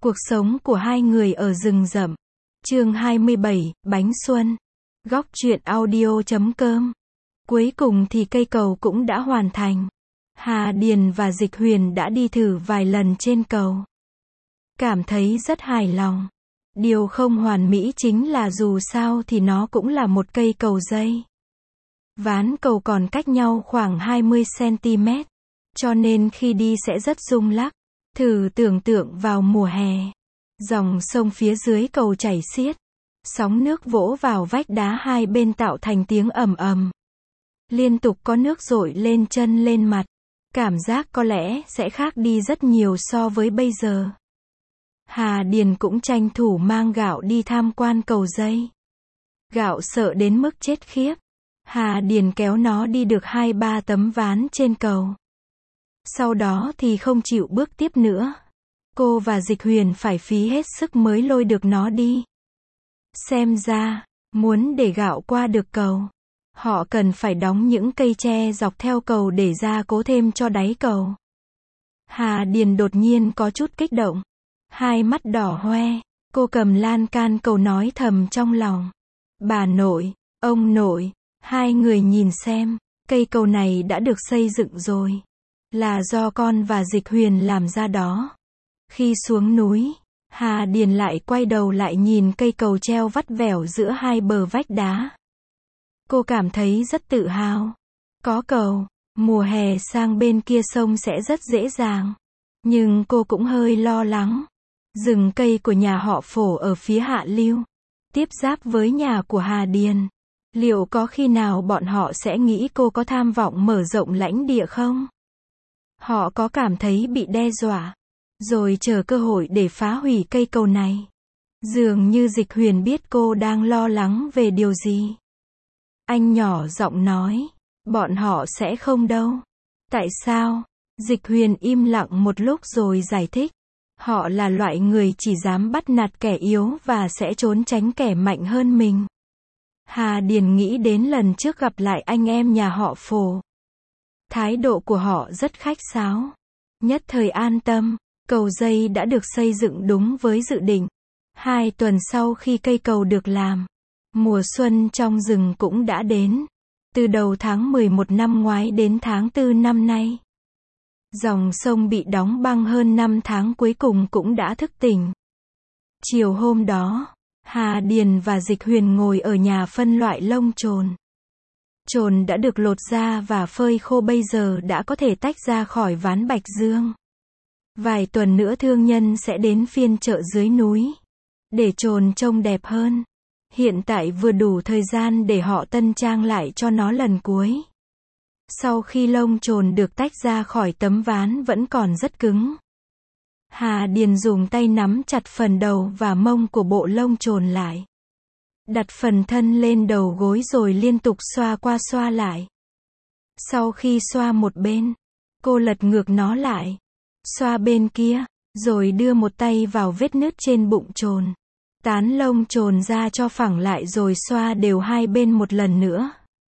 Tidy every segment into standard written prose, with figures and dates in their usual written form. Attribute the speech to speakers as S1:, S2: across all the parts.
S1: Cuộc sống của hai người ở rừng rậm. Chương 27, Bánh Xuân. Góc truyện audio.com. Cuối cùng thì cây cầu cũng đã hoàn thành. Hà Điền và Dịch Huyền đã đi thử vài lần trên cầu. Cảm thấy rất hài lòng. Điều không hoàn mỹ chính là dù sao thì nó cũng là một cây cầu dây. Ván cầu còn cách nhau khoảng 20 cm. Cho nên khi đi sẽ rất rung lắc. Thử tưởng tượng vào mùa hè. Dòng sông phía dưới cầu chảy xiết. Sóng nước vỗ vào vách đá hai bên tạo thành tiếng ầm ầm. Liên tục có nước dội lên chân lên mặt. Cảm giác có lẽ sẽ khác đi rất nhiều so với bây giờ. Hà Điền cũng tranh thủ mang Gạo đi tham quan cầu dây. Gạo sợ đến mức chết khiếp. Hà Điền kéo nó đi được 2-3 tấm ván trên cầu. Sau đó thì không chịu bước tiếp nữa. Cô và Dịch Huyền phải phí hết sức mới lôi được nó đi. Xem ra, muốn để Gạo qua được cầu, họ cần phải đóng những cây tre dọc theo cầu để gia cố thêm cho đáy cầu. Hà Điền đột nhiên có chút kích động. Hai mắt đỏ hoe, cô cầm lan can cầu nói thầm trong lòng. Bà nội, ông nội, hai người nhìn xem, cây cầu này đã được xây dựng rồi. Là do con và Dịch Huyền làm ra đó. Khi xuống núi, Hà Điền lại quay đầu lại nhìn cây cầu treo vắt vẻo giữa hai bờ vách đá. Cô cảm thấy rất tự hào. Có cầu, mùa hè sang bên kia sông sẽ rất dễ dàng. Nhưng cô cũng hơi lo lắng. Rừng cây của nhà họ Phổ ở phía hạ lưu, tiếp giáp với nhà của Hà Điền. Liệu có khi nào bọn họ sẽ nghĩ cô có tham vọng mở rộng lãnh địa không? Họ có cảm thấy bị đe dọa, rồi chờ cơ hội để phá hủy cây cầu này. Dường như Dịch Huyền biết cô đang lo lắng về điều gì. Anh nhỏ giọng nói, bọn họ sẽ không đâu. Tại sao? Dịch Huyền im lặng một lúc rồi giải thích. Họ là loại người chỉ dám bắt nạt kẻ yếu và sẽ trốn tránh kẻ mạnh hơn mình. Hà Điền nghĩ đến lần trước gặp lại anh em nhà họ Phổ. Thái độ của họ rất khách sáo. Nhất thời an tâm, cầu dây đã được xây dựng đúng với dự định. 2 tuần sau khi cây cầu được làm, mùa xuân trong rừng cũng đã đến. Từ đầu tháng 11 năm ngoái đến tháng 4 năm nay. Dòng sông bị đóng băng hơn 5 tháng cuối cùng cũng đã thức tỉnh. Chiều hôm đó, Hà Điền và Dịch Huyền ngồi ở nhà phân loại lông chồn. Chồn đã được lột ra và phơi khô bây giờ đã có thể tách ra khỏi ván bạch dương. Vài tuần nữa thương nhân sẽ đến phiên chợ dưới núi. Để chồn trông đẹp hơn. Hiện tại vừa đủ thời gian để họ tân trang lại cho nó lần cuối. Sau khi lông chồn được tách ra khỏi tấm ván vẫn còn rất cứng. Hà Điền dùng tay nắm chặt phần đầu và mông của bộ lông chồn lại. Đặt phần thân lên đầu gối rồi liên tục xoa qua xoa lại. Sau khi xoa một bên, cô lật ngược nó lại. Xoa bên kia, rồi đưa một tay vào vết nứt trên bụng chồn. Tán lông chồn ra cho phẳng lại rồi xoa đều hai bên một lần nữa.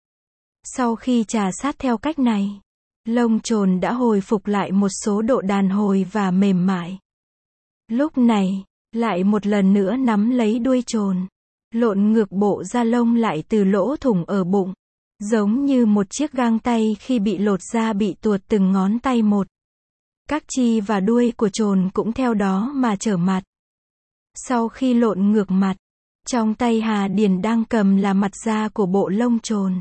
S1: Sau khi chà sát theo cách này, lông chồn đã hồi phục lại một số độ đàn hồi và mềm mại. Lúc này, lại một lần nữa nắm lấy đuôi chồn. Lộn ngược bộ da lông lại từ lỗ thủng ở bụng. Giống như một chiếc găng tay khi bị lột da bị tuột từng ngón tay một. Các chi và đuôi của chồn cũng theo đó mà trở mặt. Sau khi lộn ngược mặt, trong tay Hà Điền đang cầm là mặt da của bộ lông chồn.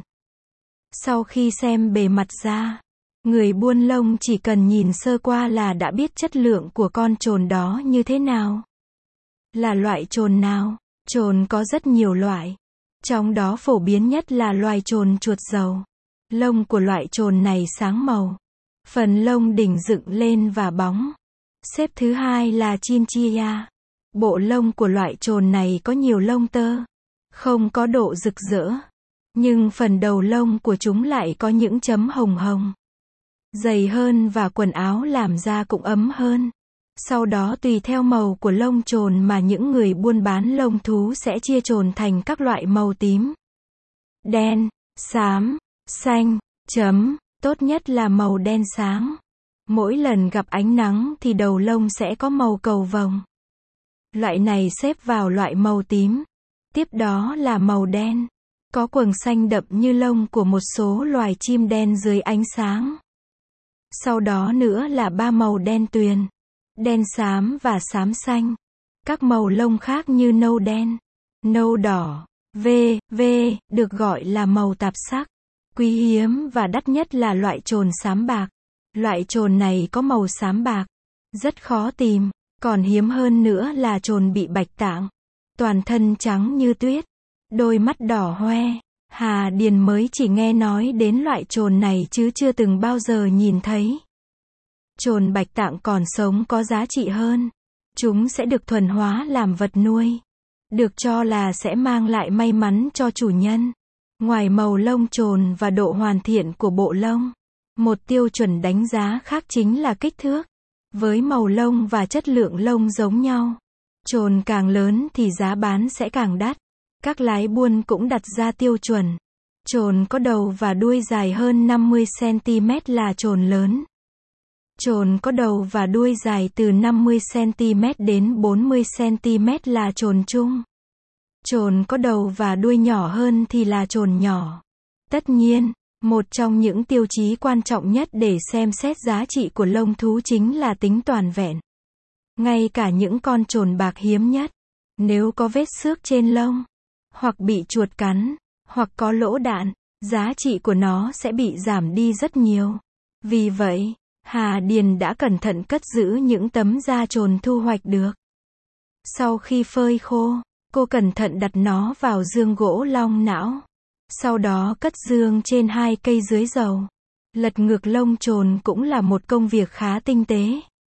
S1: Sau khi xem bề mặt da, người buôn lông chỉ cần nhìn sơ qua là đã biết chất lượng của con chồn đó như thế nào. Là loại chồn nào? Chồn có rất nhiều loại. Trong đó phổ biến nhất là loài chồn chuột dầu. Lông của loại chồn này sáng màu. Phần lông đỉnh dựng lên và bóng. Xếp thứ hai là chinchilla. Bộ lông của loại chồn này có nhiều lông tơ. Không có độ rực rỡ. Nhưng phần đầu lông của chúng lại có những chấm hồng hồng. Dày hơn và quần áo làm da cũng ấm hơn. Sau đó tùy theo màu của lông chồn mà những người buôn bán lông thú sẽ chia chồn thành các loại màu tím, đen, xám, xanh, chấm, tốt nhất là màu đen sáng. Mỗi lần gặp ánh nắng thì đầu lông sẽ có màu cầu vồng. Loại này xếp vào loại màu tím. Tiếp đó là màu đen. Có quầng xanh đậm như lông của một số loài chim đen dưới ánh sáng. Sau đó nữa là 3 màu đen tuyền, đen xám và xám xanh. Các màu lông khác như nâu đen, nâu đỏ, v.v. được gọi là màu tạp sắc. Quý hiếm và đắt nhất là loại chồn xám bạc. Loại chồn này có màu xám bạc, rất khó tìm. Còn hiếm hơn nữa là chồn bị bạch tạng. Toàn thân trắng như tuyết, đôi mắt đỏ hoe. Hà Điền mới chỉ nghe nói đến loại chồn này chứ chưa từng bao giờ nhìn thấy. Chồn bạch tạng còn sống có giá trị hơn. Chúng sẽ được thuần hóa làm vật nuôi. Được cho là sẽ mang lại may mắn cho chủ nhân. Ngoài màu lông chồn và độ hoàn thiện của bộ lông, một tiêu chuẩn đánh giá khác chính là kích thước. Với màu lông và chất lượng lông giống nhau, chồn càng lớn thì giá bán sẽ càng đắt. Các lái buôn cũng đặt ra tiêu chuẩn. Chồn có đầu và đuôi dài hơn 50 cm là chồn lớn. Chồn có đầu và đuôi dài từ 50 cm đến 40 cm là chồn trung. Chồn có đầu và đuôi nhỏ hơn thì là chồn nhỏ. Tất nhiên, một trong những tiêu chí quan trọng nhất để xem xét giá trị của lông thú chính là tính toàn vẹn. Ngay cả những con chồn bạc hiếm nhất, nếu có vết xước trên lông, hoặc bị chuột cắn, hoặc có lỗ đạn, giá trị của nó sẽ bị giảm đi rất nhiều. Vì vậy, Hà Điền đã cẩn thận cất giữ những tấm da chồn thu hoạch được. Sau khi phơi khô, cô cẩn thận đặt nó vào giương gỗ long não. Sau đó cất giương trên 2 cây dưới dầu. Lật ngược lông chồn cũng là một công việc khá tinh tế.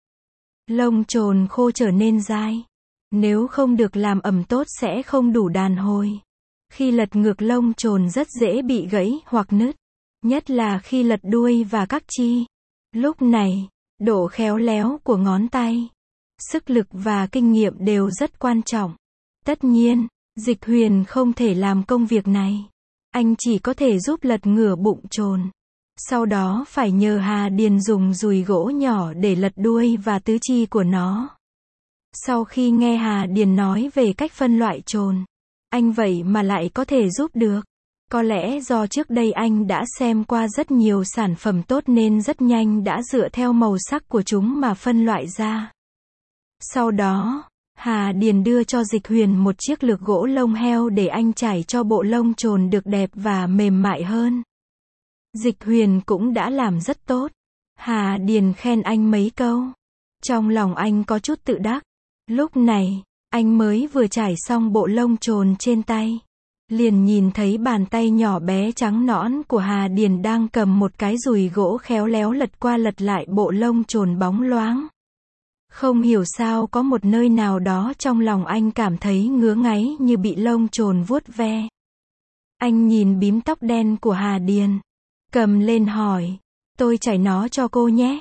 S1: Lông chồn khô trở nên dai. Nếu không được làm ẩm tốt sẽ không đủ đàn hồi. Khi lật ngược lông chồn rất dễ bị gãy hoặc nứt. Nhất là khi lật đuôi và các chi. Lúc này, độ khéo léo của ngón tay, sức lực và kinh nghiệm đều rất quan trọng. Tất nhiên, Dịch Huyền không thể làm công việc này. Anh chỉ có thể giúp lật ngửa bụng chồn. Sau đó phải nhờ Hà Điền dùng dùi gỗ nhỏ để lật đuôi và tứ chi của nó. Sau khi nghe Hà Điền nói về cách phân loại chồn, anh vậy mà lại có thể giúp được. Có lẽ do trước đây anh đã xem qua rất nhiều sản phẩm tốt nên rất nhanh đã dựa theo màu sắc của chúng mà phân loại ra. Sau đó, Hà Điền đưa cho Dịch Huyền một chiếc lược gỗ lông heo để anh trải cho bộ lông chồn được đẹp và mềm mại hơn. Dịch Huyền cũng đã làm rất tốt. Hà Điền khen anh mấy câu. Trong lòng anh có chút tự đắc. Lúc này, anh mới vừa trải xong bộ lông chồn trên tay. Liền nhìn thấy bàn tay nhỏ bé trắng nõn của Hà Điền đang cầm một cái dùi gỗ khéo léo lật qua lật lại bộ lông chồn bóng loáng. Không hiểu sao có một nơi nào đó trong lòng anh cảm thấy ngứa ngáy như bị lông chồn vuốt ve. Anh nhìn bím tóc đen của Hà Điền, cầm lên hỏi, tôi chải nó cho cô nhé.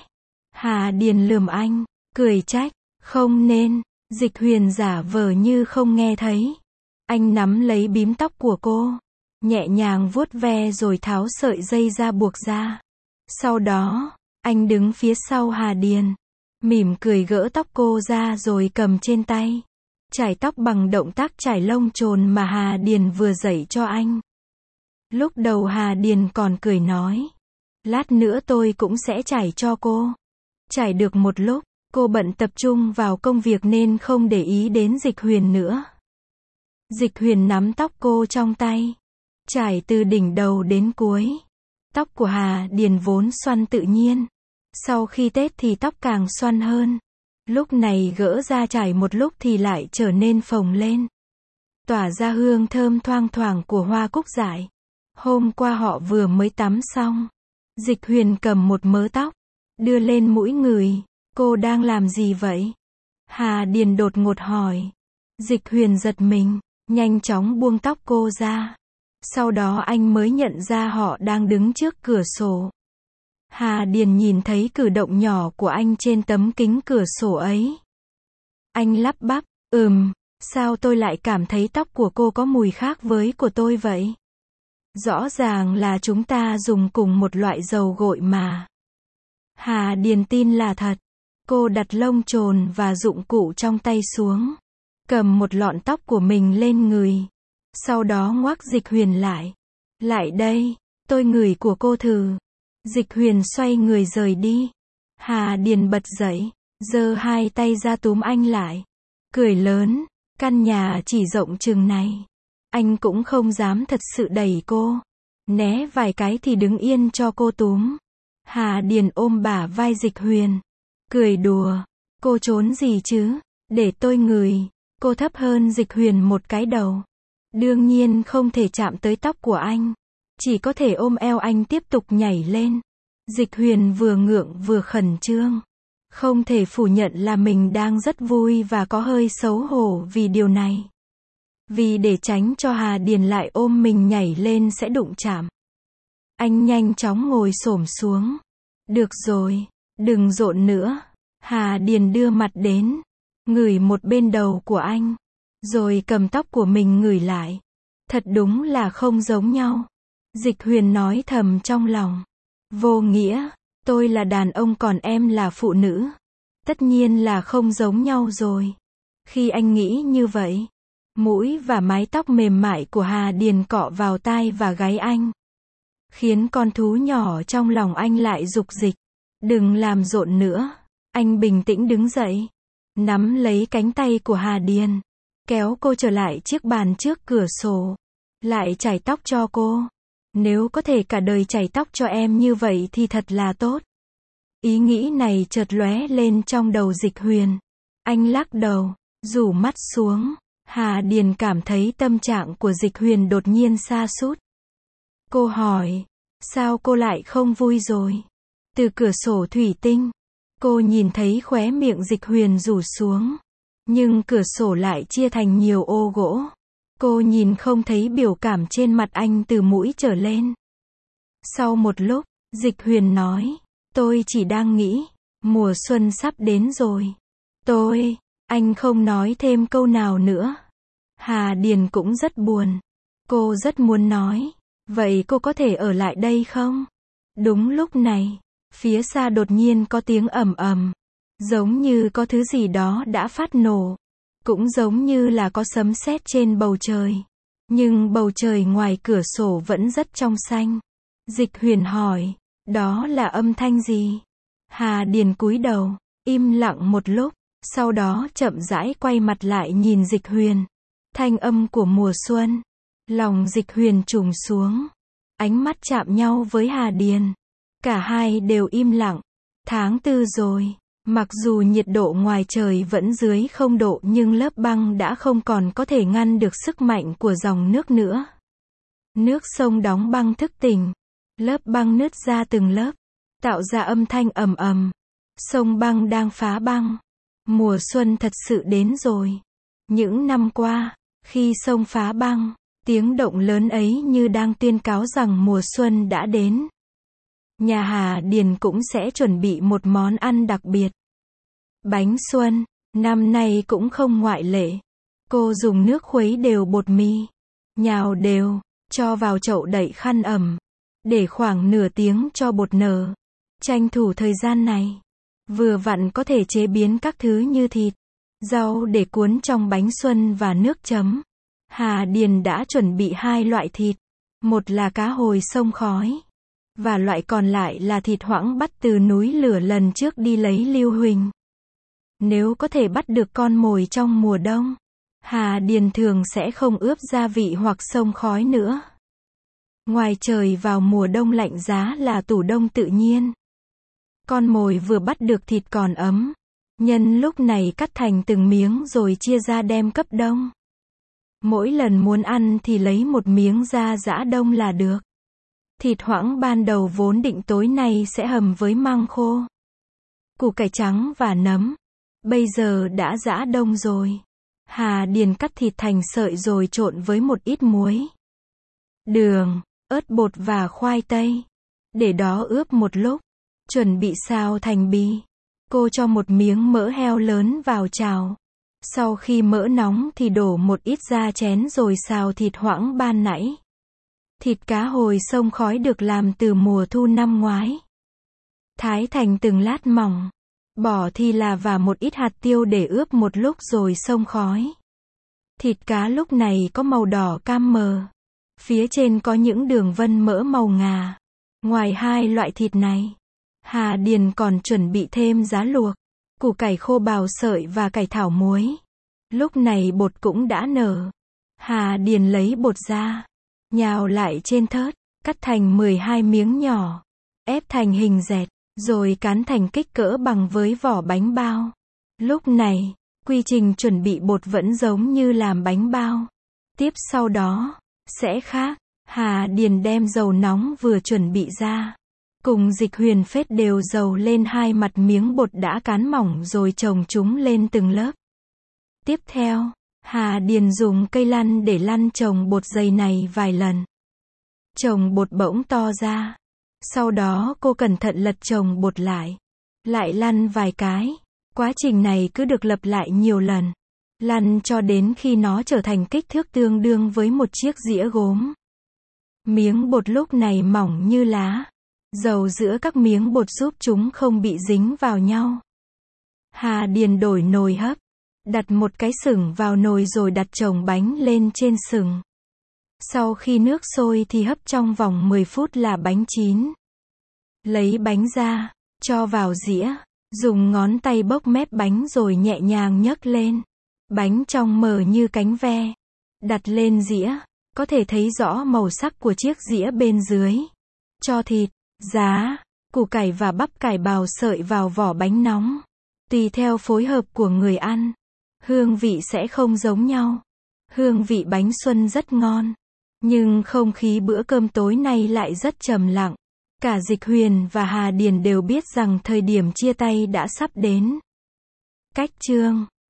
S1: Hà Điền lườm anh, cười trách, không nên. Dịch Huyền giả vờ như không nghe thấy. Anh nắm lấy bím tóc của cô, nhẹ nhàng vuốt ve rồi tháo sợi dây ra buộc ra. Sau đó, anh đứng phía sau Hà Điền, mỉm cười gỡ tóc cô ra rồi cầm trên tay. Chải tóc bằng động tác chải lông chồn mà Hà Điền vừa dạy cho anh. Lúc đầu Hà Điền còn cười nói, lát nữa tôi cũng sẽ chải cho cô. Chải được một lúc, cô bận tập trung vào công việc nên không để ý đến Dịch Huyền nữa. Dịch Huyền nắm tóc cô trong tay, chải từ đỉnh đầu đến cuối. Tóc của Hà Điền vốn xoăn tự nhiên. Sau khi tết thì tóc càng xoăn hơn. Lúc này gỡ ra chải một lúc thì lại trở nên phồng lên. Tỏa ra hương thơm thoang thoảng của hoa cúc dại. Hôm qua họ vừa mới tắm xong. Dịch Huyền cầm một mớ tóc, đưa lên mũi ngửi. Cô đang làm gì vậy? Hà Điền đột ngột hỏi. Dịch Huyền giật mình, nhanh chóng buông tóc cô ra. Sau đó anh mới nhận ra họ đang đứng trước cửa sổ. Hà Điền nhìn thấy cử động nhỏ của anh trên tấm kính cửa sổ ấy. Anh lắp bắp, sao tôi lại cảm thấy tóc của cô có mùi khác với của tôi vậy? Rõ ràng là chúng ta dùng cùng một loại dầu gội mà. Hà Điền tin là thật. Cô đặt lông chồn và dụng cụ trong tay xuống. cầm một lọn tóc của mình lên người. Sau đó ngoắc Dịch Huyền lại. Lại đây, tôi ngửi của cô thử. Dịch Huyền xoay người rời đi. Hà Điền bật dậy, giơ hai tay ra túm anh lại. Cười lớn, căn nhà chỉ rộng chừng này. Anh cũng không dám thật sự đẩy cô. Né vài cái thì đứng yên cho cô túm. Hà Điền ôm bả vai Dịch Huyền. Cười đùa, cô trốn gì chứ, để tôi ngửi. Cô thấp hơn Dịch Huyền một cái đầu. Đương nhiên không thể chạm tới tóc của anh. Chỉ có thể ôm eo anh tiếp tục nhảy lên. Dịch Huyền vừa ngượng vừa khẩn trương. Không thể phủ nhận là mình đang rất vui và có hơi xấu hổ vì điều này. Vì để tránh cho Hà Điền lại ôm mình nhảy lên sẽ đụng chạm. Anh nhanh chóng ngồi xổm xuống. Được rồi, đừng rộn nữa. Hà Điền đưa mặt đến, ngửi một bên đầu của anh, rồi cầm tóc của mình ngửi lại. Thật đúng là không giống nhau. Dịch Huyền nói thầm trong lòng. Vô nghĩa, tôi là đàn ông còn em là phụ nữ. Tất nhiên là không giống nhau rồi. Khi anh nghĩ như vậy, mũi và mái tóc mềm mại của Hà Điền cọ vào tai và gáy anh, khiến con thú nhỏ trong lòng anh lại dục dịch. Đừng làm rộn nữa. Anh bình tĩnh đứng dậy, nắm lấy cánh tay của Hà Điền, kéo cô trở lại chiếc bàn trước cửa sổ. Lại chải tóc cho cô. Nếu có thể cả đời chải tóc cho em như vậy thì thật là tốt. Ý nghĩ này chợt lóe lên trong đầu Dịch Huyền. Anh lắc đầu, rủ mắt xuống. Hà Điền cảm thấy tâm trạng của Dịch Huyền đột nhiên sa sút. Cô hỏi, sao cô lại không vui rồi? Từ cửa sổ thủy tinh, cô nhìn thấy khóe miệng Dịch Huyền rủ xuống. Nhưng cửa sổ lại chia thành nhiều ô gỗ. Cô nhìn không thấy biểu cảm trên mặt anh từ mũi trở lên. Sau một lúc, Dịch Huyền nói, tôi chỉ đang nghĩ, mùa xuân sắp đến rồi. Anh không nói thêm câu nào nữa. Hà Điền cũng rất buồn. Cô rất muốn nói, vậy cô có thể ở lại đây không? Đúng lúc này, phía xa đột nhiên có tiếng ầm ầm. Giống như có thứ gì đó đã phát nổ. Cũng giống như là có sấm sét trên bầu trời. Nhưng bầu trời ngoài cửa sổ vẫn rất trong xanh. Dịch Huyền hỏi, đó là âm thanh gì? Hà Điền cúi đầu, im lặng một lúc, sau đó chậm rãi quay mặt lại nhìn Dịch Huyền. Thanh âm của mùa xuân. Lòng Dịch Huyền trùng xuống. Ánh mắt chạm nhau với Hà Điền. Cả hai đều im lặng. Tháng 4 rồi. Mặc dù nhiệt độ ngoài trời vẫn dưới 0 độ nhưng lớp băng đã không còn có thể ngăn được sức mạnh của dòng nước nữa. Nước sông đóng băng thức tỉnh. Lớp băng nứt ra từng lớp, tạo ra âm thanh ầm ầm. Sông băng đang phá băng. Mùa xuân thật sự đến rồi. Những năm qua, khi sông phá băng, tiếng động lớn ấy như đang tuyên cáo rằng mùa xuân đã đến. Nhà Hà Điền cũng sẽ chuẩn bị một món ăn đặc biệt. Bánh xuân, năm nay cũng không ngoại lệ. Cô dùng nước khuấy đều bột mì, nhào đều, cho vào chậu đậy khăn ẩm, để khoảng nửa tiếng cho bột nở. Tranh thủ thời gian này, vừa vặn có thể chế biến các thứ như thịt, rau để cuốn trong bánh xuân và nước chấm. Hà Điền đã chuẩn bị 2 loại thịt, một là cá hồi sông khói, và loại còn lại là thịt hoãng bắt từ núi lửa lần trước đi lấy Lưu Huỳnh. Nếu có thể bắt được con mồi trong mùa đông, Hà Điền thường sẽ không ướp gia vị hoặc sông khói nữa. Ngoài trời vào mùa đông lạnh giá là tủ đông tự nhiên. Con mồi vừa bắt được thịt còn ấm. Nhân lúc này cắt thành từng miếng rồi chia ra đem cấp đông. Mỗi lần muốn ăn thì lấy một miếng ra giã đông là được. Thịt hoãng ban đầu vốn định tối nay sẽ hầm với măng khô, củ cải trắng và nấm. Bây giờ đã giã đông rồi. Hà Điền cắt thịt thành sợi rồi trộn với một ít muối, đường, ớt bột và khoai tây. Để đó ướp một lúc. Chuẩn bị xào thành bì. Cô cho một miếng mỡ heo lớn vào chảo. Sau khi mỡ nóng thì đổ một ít ra chén rồi xào thịt hoãng ban nãy. Thịt cá hồi sông khói được làm từ mùa thu năm ngoái. Thái thành từng lát mỏng. Bỏ thì là và một ít hạt tiêu để ướp một lúc rồi sông khói. Thịt cá lúc này có màu đỏ cam mờ. Phía trên có những đường vân mỡ màu ngà. Ngoài hai loại thịt này, Hà Điền còn chuẩn bị thêm giá luộc, củ cải khô bào sợi và cải thảo muối. Lúc này bột cũng đã nở. Hà Điền lấy bột ra, nhào lại trên thớt, cắt thành 12 miếng nhỏ, ép thành hình dẹt, rồi cán thành kích cỡ bằng với vỏ bánh bao. Lúc này, quy trình chuẩn bị bột vẫn giống như làm bánh bao. Tiếp sau đó, sẽ khác. Hà Điền đem dầu nóng vừa chuẩn bị ra, cùng Dịch Huyền phết đều dầu lên hai mặt miếng bột đã cán mỏng rồi chồng chúng lên từng lớp. Tiếp theo, Hà Điền dùng cây lăn để lăn chồng bột dày này vài lần. Chồng bột bỗng to ra. Sau đó cô cẩn thận lật chồng bột lại. Lại lăn vài cái. Quá trình này cứ được lặp lại nhiều lần. Lăn cho đến khi nó trở thành kích thước tương đương với một chiếc dĩa gốm. Miếng bột lúc này mỏng như lá. Dầu giữa các miếng bột giúp chúng không bị dính vào nhau. Hà Điền đổi nồi hấp. Đặt một cái sừng vào nồi rồi đặt chồng bánh lên trên sừng. Sau khi nước sôi thì hấp trong vòng 10 phút là bánh chín. Lấy bánh ra, cho vào dĩa, dùng ngón tay bốc mép bánh rồi nhẹ nhàng nhấc lên. Bánh trong mờ như cánh ve. Đặt lên dĩa, có thể thấy rõ màu sắc của chiếc dĩa bên dưới. Cho thịt, giá, củ cải và bắp cải bào sợi vào vỏ bánh nóng. Tùy theo phối hợp của người ăn, hương vị sẽ không giống nhau. Hương vị bánh xuân rất ngon. Nhưng không khí bữa cơm tối nay lại rất trầm lặng. Cả Dịch Huyền và Hà Điền đều biết rằng thời điểm chia tay đã sắp đến. Cách chương